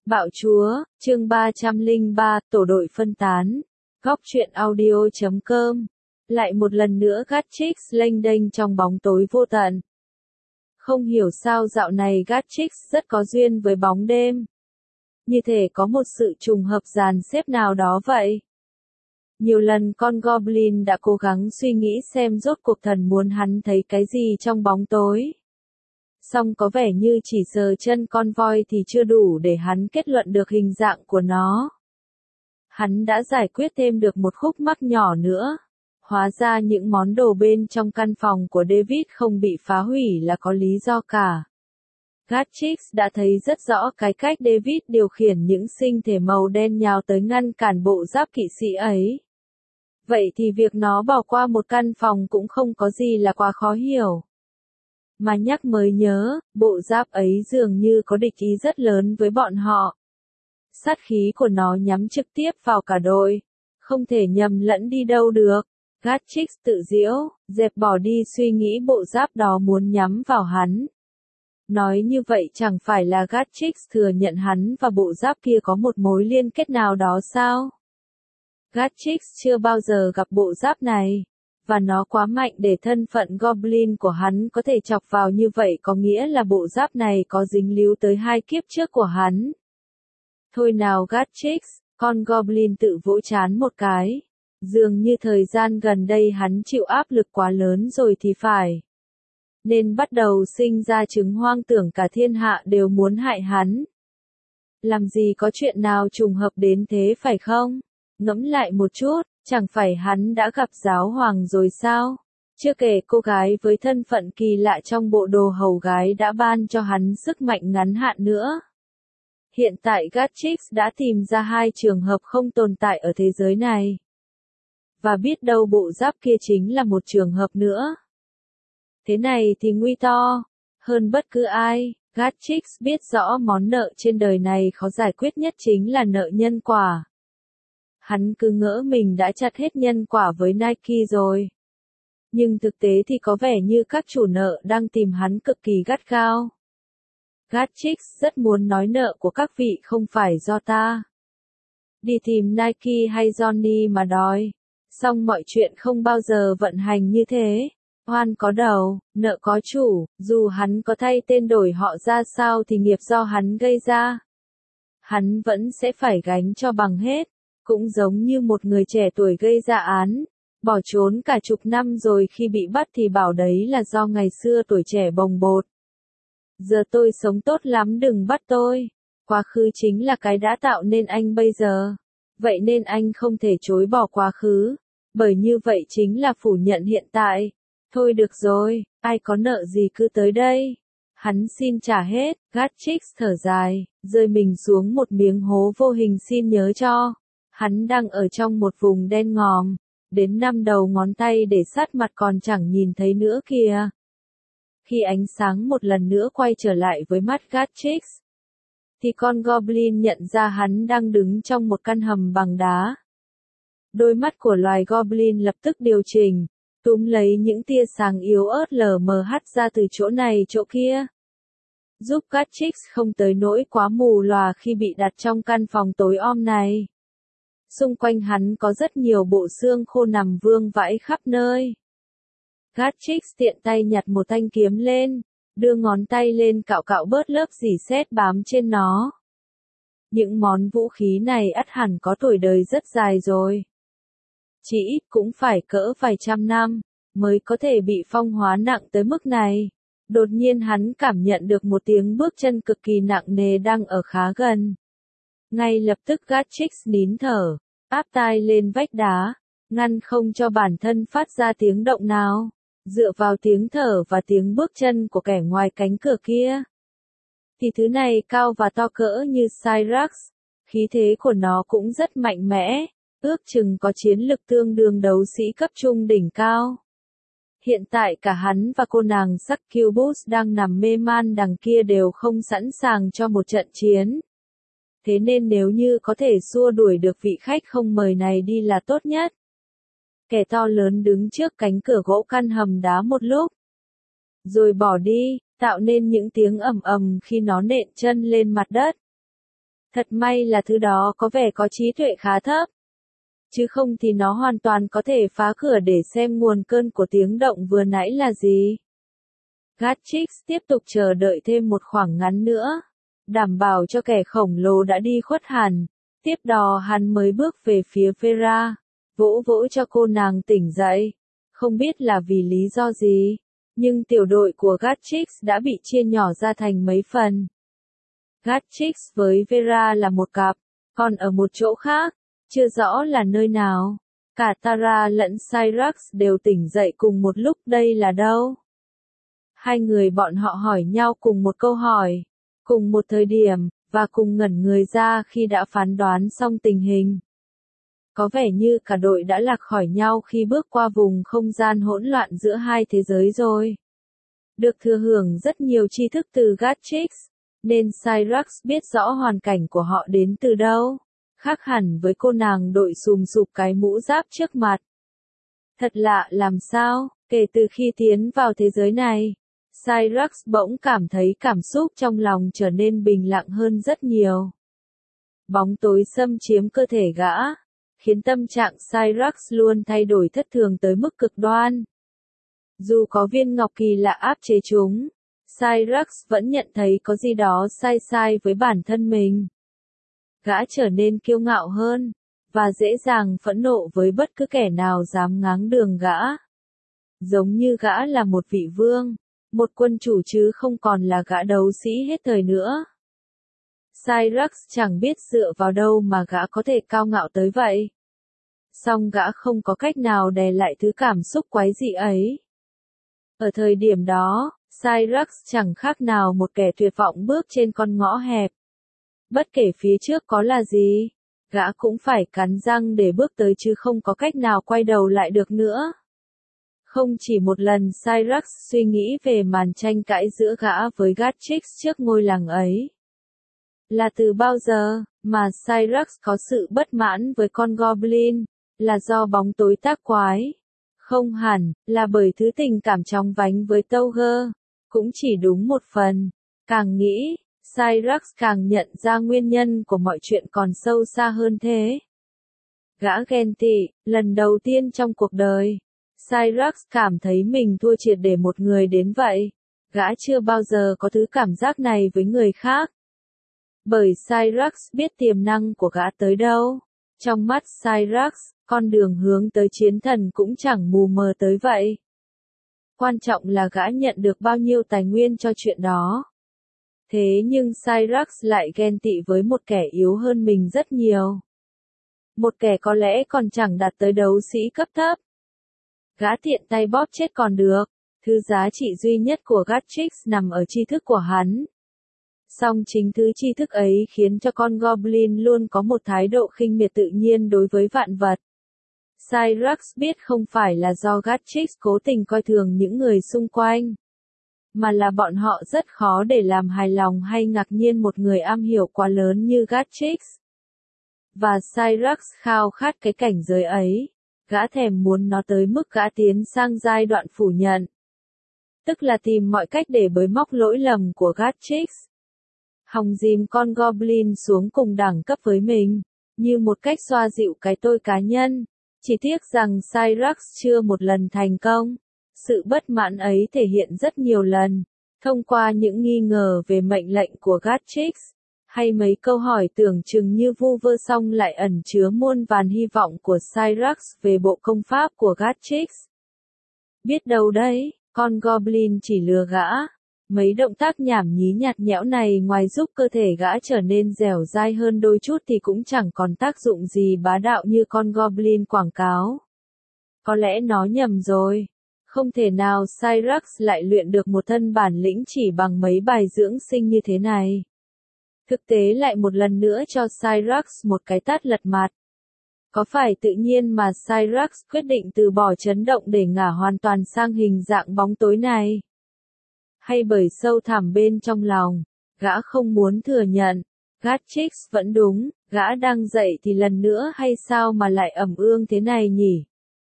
Bạo chúa, chương 303, tổ đội phân tán. Góc truyện audio.com. Lại một lần nữa Gatchix lênh đênh trong bóng tối vô tận. Không hiểu sao dạo này Gatchix rất có duyên với bóng đêm. Như thể có một sự trùng hợp dàn xếp nào đó vậy. Nhiều lần con Goblin đã cố gắng suy nghĩ xem rốt cuộc thần muốn hắn thấy cái gì trong bóng tối. Song có vẻ như chỉ sờ chân con voi thì chưa đủ để hắn kết luận được hình dạng của nó. Hắn đã giải quyết thêm được một khúc mắc nhỏ nữa. Hóa ra những món đồ bên trong căn phòng của David không bị phá hủy là có lý do cả. Gatchix đã thấy rất rõ cái cách David điều khiển những sinh thể màu đen nhào tới ngăn cản bộ giáp kỵ sĩ ấy. Vậy thì việc nó bỏ qua một căn phòng cũng không có gì là quá khó hiểu. Mà nhắc mới nhớ, bộ giáp ấy dường như có địch ý rất lớn với bọn họ. Sát khí của nó nhắm trực tiếp vào cả đội. Không thể nhầm lẫn đi đâu được. Gatchix tự giễu, dẹp bỏ đi suy nghĩ bộ giáp đó muốn nhắm vào hắn. Nói như vậy chẳng phải là Gatchix thừa nhận hắn và bộ giáp kia có một mối liên kết nào đó sao? Gatchix chưa bao giờ gặp bộ giáp này. Và nó quá mạnh để thân phận Goblin của hắn có thể chọc vào như vậy có nghĩa là bộ giáp này có dính líu tới hai kiếp trước của hắn. Thôi nào Gatchix, con Goblin tự vỗ trán một cái. Dường như thời gian gần đây hắn chịu áp lực quá lớn rồi thì phải. Nên bắt đầu sinh ra chứng hoang tưởng cả thiên hạ đều muốn hại hắn. Làm gì có chuyện nào trùng hợp đến thế phải không? Ngẫm lại một chút. Chẳng phải hắn đã gặp giáo hoàng rồi sao? Chưa kể cô gái với thân phận kỳ lạ trong bộ đồ hầu gái đã ban cho hắn sức mạnh ngắn hạn nữa. Hiện tại Gatchix đã tìm ra hai trường hợp không tồn tại ở thế giới này. Và biết đâu bộ giáp kia chính là một trường hợp nữa. Thế này thì nguy to. Hơn bất cứ ai, Gatchix biết rõ món nợ trên đời này khó giải quyết nhất chính là nợ nhân quả. Hắn cứ ngỡ mình đã chặt hết nhân quả với Nike rồi. Nhưng thực tế thì có vẻ như các chủ nợ đang tìm hắn cực kỳ gắt gao. Gatchix rất muốn nói nợ của các vị không phải do ta. Đi tìm Nike hay Johnny mà đòi. Song mọi chuyện không bao giờ vận hành như thế. Oan có đầu, nợ có chủ, dù hắn có thay tên đổi họ ra sao thì nghiệp do hắn gây ra. Hắn vẫn sẽ phải gánh cho bằng hết. Cũng giống như một người trẻ tuổi gây ra án, bỏ trốn cả chục năm rồi khi bị bắt thì bảo đấy là do ngày xưa tuổi trẻ bồng bột. Giờ tôi sống tốt lắm đừng bắt tôi. Quá khứ chính là cái đã tạo nên anh bây giờ. Vậy nên anh không thể chối bỏ quá khứ. Bởi như vậy chính là phủ nhận hiện tại. Thôi được rồi, ai có nợ gì cứ tới đây. Hắn xin trả hết, Gatchix thở dài, rơi mình xuống một miếng hố vô hình xin nhớ cho. Hắn đang ở trong một vùng đen ngòm, đến 5 đầu ngón tay để sát mặt còn chẳng nhìn thấy nữa kìa. Khi ánh sáng một lần nữa quay trở lại với mắt Gatchix, thì con Goblin nhận ra hắn đang đứng trong một căn hầm bằng đá. Đôi mắt của loài Goblin lập tức điều chỉnh, túm lấy những tia sáng yếu ớt lờ mờ hắt ra từ chỗ này chỗ kia. Giúp Gatchix không tới nỗi quá mù lòa khi bị đặt trong căn phòng tối om này. Xung quanh hắn có rất nhiều bộ xương khô nằm vương vãi khắp nơi. Gatchix tiện tay nhặt một thanh kiếm lên, đưa ngón tay lên cạo cạo bớt lớp rỉ sét bám trên nó. Những món vũ khí này ắt hẳn có tuổi đời rất dài rồi. Chỉ ít cũng phải cỡ vài trăm năm, mới có thể bị phong hóa nặng tới mức này. Đột nhiên hắn cảm nhận được một tiếng bước chân cực kỳ nặng nề đang ở khá gần. Ngay lập tức Gatchix nín thở, áp tai lên vách đá, ngăn không cho bản thân phát ra tiếng động nào, dựa vào tiếng thở và tiếng bước chân của kẻ ngoài cánh cửa kia. Thì thứ này cao và to cỡ như Cyrax, khí thế của nó cũng rất mạnh mẽ, ước chừng có chiến lực tương đương đấu sĩ cấp trung đỉnh cao. Hiện tại cả hắn và cô nàng Succubus đang nằm mê man đằng kia đều không sẵn sàng cho một trận chiến. Thế nên nếu như có thể xua đuổi được vị khách không mời này đi là tốt nhất. Kẻ to lớn đứng trước cánh cửa gỗ căn hầm đá một lúc. Rồi bỏ đi, tạo nên những tiếng ầm ầm khi nó nện chân lên mặt đất. Thật may là thứ đó có vẻ có trí tuệ khá thấp. Chứ không thì nó hoàn toàn có thể phá cửa để xem nguồn cơn của tiếng động vừa nãy là gì. Gatchix tiếp tục chờ đợi thêm một khoảng ngắn nữa, đảm bảo cho kẻ khổng lồ đã đi khuất hẳn. Tiếp đó hắn mới bước về phía Vera, vỗ vỗ cho cô nàng tỉnh dậy. Không biết là vì lý do gì, nhưng tiểu đội của Gatchix đã bị chia nhỏ ra thành mấy phần. Gatchix với Vera là một cặp, còn ở một chỗ khác, chưa rõ là nơi nào. Cả Tara lẫn Cyrax đều tỉnh dậy cùng một lúc, đây là đâu? Hai người bọn họ hỏi nhau cùng một câu hỏi, cùng một thời điểm, và cùng ngẩn người ra khi đã phán đoán xong tình hình. Có vẻ như cả đội đã lạc khỏi nhau khi bước qua vùng không gian hỗn loạn giữa hai thế giới rồi. Được thừa hưởng rất nhiều tri thức từ Gatchix, nên Cyrax biết rõ hoàn cảnh của họ đến từ đâu, khác hẳn với cô nàng đội xùm xụp cái mũ giáp trước mặt. Thật lạ làm sao, kể từ khi tiến vào thế giới này, Cyrax bỗng cảm thấy cảm xúc trong lòng trở nên bình lặng hơn rất nhiều. Bóng tối xâm chiếm cơ thể gã, khiến tâm trạng Cyrax luôn thay đổi thất thường tới mức cực đoan. Dù có viên ngọc kỳ lạ áp chế chúng, Cyrax vẫn nhận thấy có gì đó sai sai với bản thân mình. Gã trở nên kiêu ngạo hơn, và dễ dàng phẫn nộ với bất cứ kẻ nào dám ngáng đường gã. Giống như gã là một vị vương, một quân chủ chứ không còn là gã đấu sĩ hết thời nữa. Cyrax chẳng biết dựa vào đâu mà gã có thể cao ngạo tới vậy. Song gã không có cách nào đè lại thứ cảm xúc quái dị ấy. Ở thời điểm đó, Cyrax chẳng khác nào một kẻ tuyệt vọng bước trên con ngõ hẹp. Bất kể phía trước có là gì, gã cũng phải cắn răng để bước tới chứ không có cách nào quay đầu lại được nữa. Không chỉ một lần Cyrax suy nghĩ về màn tranh cãi giữa gã với Gatchix trước ngôi làng ấy. Là từ bao giờ mà Cyrax có sự bất mãn với con Goblin, là do bóng tối tác quái? Không hẳn, là bởi thứ tình cảm chóng vánh với Tauger, cũng chỉ đúng một phần. Càng nghĩ, Cyrax càng nhận ra nguyên nhân của mọi chuyện còn sâu xa hơn thế. Gã ghen tị, lần đầu tiên trong cuộc đời. Cyrax cảm thấy mình thua triệt để một người đến vậy. Gã chưa bao giờ có thứ cảm giác này với người khác. Bởi Cyrax biết tiềm năng của gã tới đâu. Trong mắt Cyrax, con đường hướng tới chiến thần cũng chẳng mù mờ tới vậy. Quan trọng là gã nhận được bao nhiêu tài nguyên cho chuyện đó. Thế nhưng Cyrax lại ghen tị với một kẻ yếu hơn mình rất nhiều. Một kẻ có lẽ còn chẳng đạt tới đấu sĩ cấp thấp. Gã tiện tay bóp chết còn được, thứ giá trị duy nhất của Gatchix nằm ở tri thức của hắn. Song chính thứ tri thức ấy khiến cho con Goblin luôn có một thái độ khinh miệt tự nhiên đối với vạn vật. Cyrax biết không phải là do Gatchix cố tình coi thường những người xung quanh, mà là bọn họ rất khó để làm hài lòng hay ngạc nhiên một người am hiểu quá lớn như Gatchix. Và Cyrax khao khát cái cảnh giới ấy, gã thèm muốn nó tới mức gã tiến sang giai đoạn phủ nhận. Tức là tìm mọi cách để bới móc lỗi lầm của Gatchix. Hòng dìm con Goblin xuống cùng đẳng cấp với mình, như một cách xoa dịu cái tôi cá nhân. Chỉ tiếc rằng Cyrax chưa một lần thành công. Sự bất mãn ấy thể hiện rất nhiều lần, thông qua những nghi ngờ về mệnh lệnh của Gatchix, hay mấy câu hỏi tưởng chừng như vu vơ song lại ẩn chứa muôn vàn hy vọng của Cyrax về bộ công pháp của Gatchix. Biết đâu đấy, con Goblin chỉ lừa gã. Mấy động tác nhảm nhí nhạt nhẽo này ngoài giúp cơ thể gã trở nên dẻo dai hơn đôi chút thì cũng chẳng còn tác dụng gì bá đạo như con Goblin quảng cáo. Có lẽ nó nhầm rồi. Không thể nào Cyrax lại luyện được một thân bản lĩnh chỉ bằng mấy bài dưỡng sinh như thế này. Thực tế lại một lần nữa cho Cyrax một cái tát lật mặt. Có phải tự nhiên mà Cyrax quyết định từ bỏ chấn động để ngả hoàn toàn sang hình dạng bóng tối này? Hay bởi sâu thẳm bên trong lòng, gã không muốn thừa nhận, Gatchix vẫn đúng, gã đang dậy thì lần nữa hay sao mà lại ẩm ương thế này nhỉ?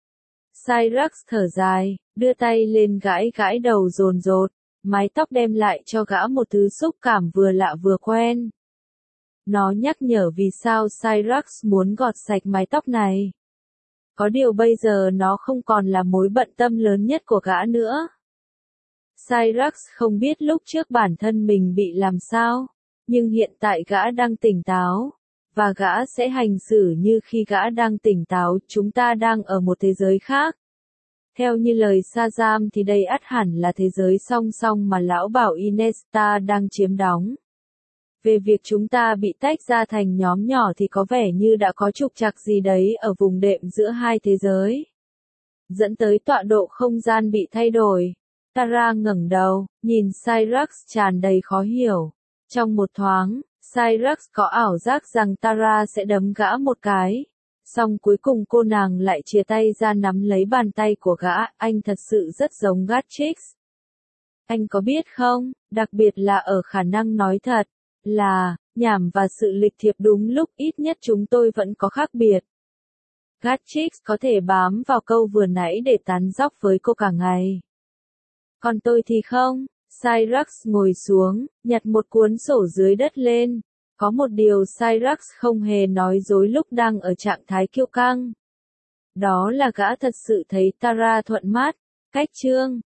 Cyrax thở dài, đưa tay lên gãi gãi đầu dồn dột, mái tóc đem lại cho gã một thứ xúc cảm vừa lạ vừa quen. Nó nhắc nhở vì sao Cyrax muốn gọt sạch mái tóc này. Có điều bây giờ nó không còn là mối bận tâm lớn nhất của gã nữa. Cyrax không biết lúc trước bản thân mình bị làm sao, nhưng hiện tại gã đang tỉnh táo, và gã sẽ hành xử như khi gã đang tỉnh táo. Chúng ta đang ở một thế giới khác. Theo như lời Shazam thì đây ắt hẳn là thế giới song song mà lão bảo Inesta đang chiếm đóng. Về việc chúng ta bị tách ra thành nhóm nhỏ thì có vẻ như đã có trục trặc gì đấy ở vùng đệm giữa hai thế giới, dẫn tới tọa độ không gian bị thay đổi. Tara ngẩng đầu, nhìn Cyrax tràn đầy khó hiểu. Trong một thoáng, Cyrax có ảo giác rằng Tara sẽ đấm gã một cái. Song cuối cùng cô nàng lại chìa tay ra nắm lấy bàn tay của gã. Anh thật sự rất giống Gatchix. Anh có biết không, đặc biệt là ở khả năng nói thật, là, nhảm và sự lịch thiệp đúng lúc, ít nhất chúng tôi vẫn có khác biệt. Gatchix có thể bám vào câu vừa nãy để tán dóc với cô cả ngày. Còn tôi thì không. Cyrax ngồi xuống, nhặt một cuốn sổ dưới đất lên. Có một điều Cyrax không hề nói dối lúc đang ở trạng thái kiêu căng. Đó là gã thật sự thấy Tara thuận mắt. Cách chương